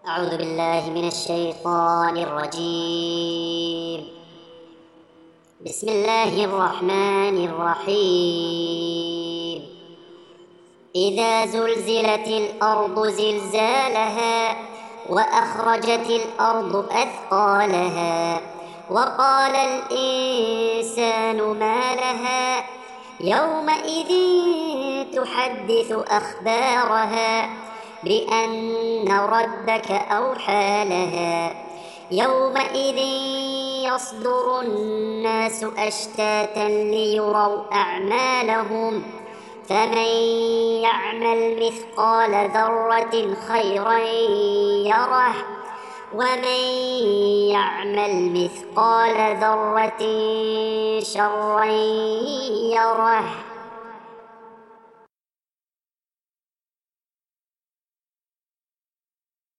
أعوذ بالله من الشيطان الرجيم. بسم الله الرحمن الرحيم. إذا زلزلت الأرض زلزالها وأخرجت الأرض أثقالها وقال الإنسان ما لها يومئذ تحدث أخبارها بأن ربك أوحى لها يومئذ يصدر الناس أشتاتا ليروا أعمالهم فمن يعمل مثقال ذرة خيرا يره ومن يعمل مثقال ذرة شرا يره.